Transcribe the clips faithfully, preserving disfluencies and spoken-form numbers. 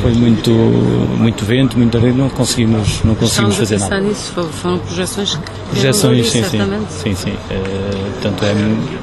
foi muito, muito vento, muito areia, não conseguimos, não conseguimos fazer nada. Nisso, foram projeções que projeções, sim, sim, sim, sim. Uh, portanto, é,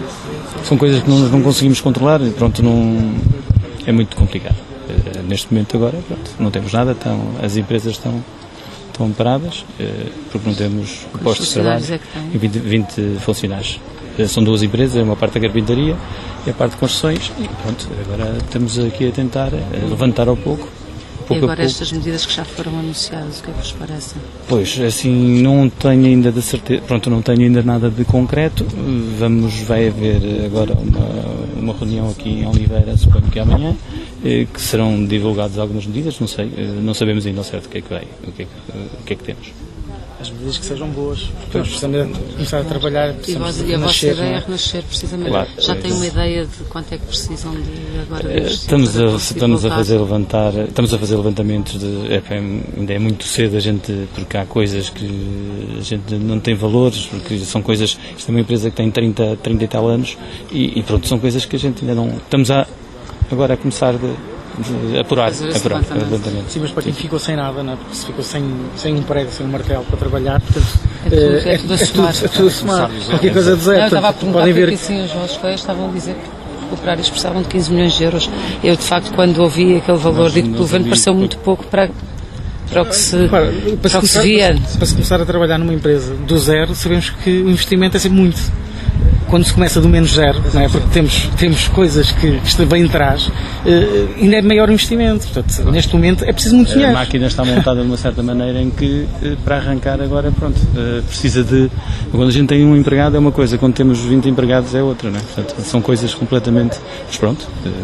são coisas que não, não conseguimos controlar e pronto, não, é muito complicado. Uh, neste momento agora, pronto, não temos nada, então, as empresas estão, estão paradas, uh, porque não temos postos de trabalho é e vinte, vinte funcionários. Uh, são duas empresas, uma parte da carpintaria e a parte de construções e pronto, agora estamos aqui a tentar uh, levantar ao pouco. Pouco e agora pouco. Estas medidas que já foram anunciadas, o que é que vos parece? Pois, assim, não tenho ainda de certeza, pronto, não tenho ainda nada de concreto, vamos, vai haver agora uma, uma reunião aqui em Oliveira, suponho que amanhã, que serão divulgadas algumas medidas, não sei, não sabemos ainda ao certo o que é que vai, o que é que, o que, é que temos. As medidas que sejam boas, para precisamente começar a trabalhar, e, vos, e a vossa ideia é renascer, precisamente. Claro, já tem uma ideia de quanto é que precisam de agora? Estamos a, estamos a fazer levantar, estamos a fazer levantamentos de, é, ainda é muito cedo a gente, porque há coisas que a gente não tem valores, porque são coisas, isto é uma empresa que tem trinta, trinta e tal anos e, e pronto, são coisas que a gente ainda não, estamos a, agora a começar de, de apurar, apurar levantamento. Sim, mas para quem ficou sem nada, não é? Porque se ficou sem, sem um prego, sem um martelo para trabalhar, portanto, é tudo, é, é tudo a somar. É tudo a somar. Qualquer coisa de zero. Não, eu estava a perguntar podem ver porque sim, os vossos colegas estavam a dizer que os operários precisavam de quinze milhões de euros. Eu, de facto, quando ouvi aquele valor dito pelo governo, pareceu muito pouco para, para o que se, para, para para o que se via. Para se começar a trabalhar numa empresa do zero, sabemos que o investimento é sempre muito. Quando se começa do menos zero, não é? Porque temos, temos coisas que, que vêm atrás, uh, ainda é maior investimento. Portanto, neste momento é preciso muito dinheiro. A máquina está montada de uma certa maneira em que, uh, para arrancar agora, pronto, uh, precisa de... Quando a gente tem um empregado é uma coisa, quando temos vinte empregados é outra, não é? Portanto, são coisas completamente... Mas pronto.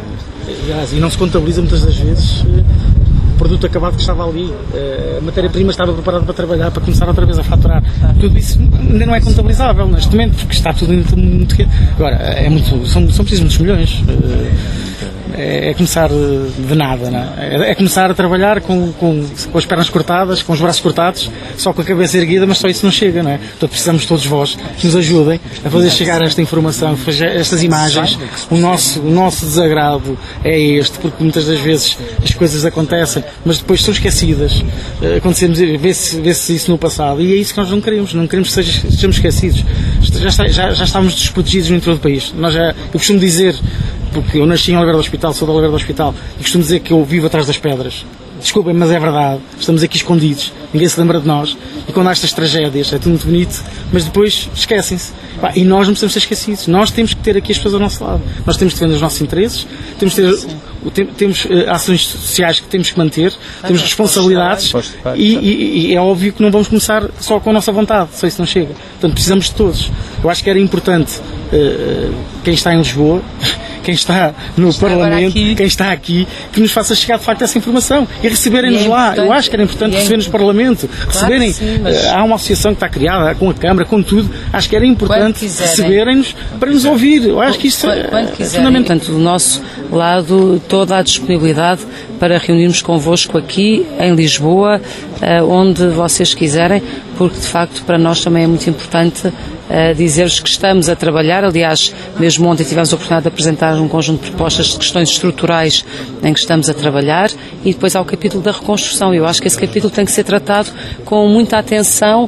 Uh... E não se contabiliza muitas das vezes... Uh, produto acabado que estava ali, a matéria-prima estava preparada para trabalhar, para começar outra vez a faturar. Tudo isso ainda não é contabilizável neste momento, porque está tudo muito, muito... Agora, é muito, são, são precisos muitos milhões. É, é começar de nada, não é? É começar a trabalhar com, com, com as pernas cortadas, com os braços cortados, só com a cabeça erguida, mas só isso não chega, não é? Então precisamos todos vós que nos ajudem a fazer chegar esta informação, estas imagens. O nosso, o nosso desagrado é este, porque muitas das vezes as coisas acontecem, mas depois são esquecidas. Acontecemos, vê-se, vê-se isso no passado, e é isso que nós não queremos, não queremos que seja, sejamos esquecidos. Já, está, já, já estávamos desprotegidos no interior do país. Nós já, eu costumo dizer, porque eu nasci em Oliveira do Hospital, sou de Oliveira do Hospital, e costumo dizer que eu vivo atrás das pedras. Desculpem, mas é verdade. Estamos aqui escondidos, ninguém se lembra de nós, e quando há estas tragédias é tudo muito bonito, mas depois esquecem-se. E nós não precisamos ser esquecidos. Nós temos que ter aqui as pessoas ao nosso lado. Nós temos que defender os nossos interesses, temos que ter, temos uh, ações sociais que temos que manter, temos responsabilidades, e, e, e é óbvio que não vamos começar só com a nossa vontade, só isso não chega. Portanto, precisamos de todos. Eu acho que era importante uh, quem está em Lisboa, quem está no está Parlamento, quem está aqui, que nos faça chegar de facto essa informação e receberem-nos é lá. Eu acho que era importante é receber-nos no Parlamento, claro, receberem. Sim, mas... Há uma associação que está criada com a Câmara, com tudo. Acho que era importante receberem-nos para nos ouvir. Eu acho que isso quando, é, quando é quiserem, fundamental. Portanto, do nosso lado, toda a disponibilidade para reunirmos convosco aqui em Lisboa, onde vocês quiserem, porque de facto para nós também é muito importante Uh, dizer-vos que estamos a trabalhar. Aliás, mesmo ontem tivemos a oportunidade de apresentar um conjunto de propostas de questões estruturais em que estamos a trabalhar, e depois há o capítulo da reconstrução. Eu acho que esse capítulo tem que ser tratado com muita atenção.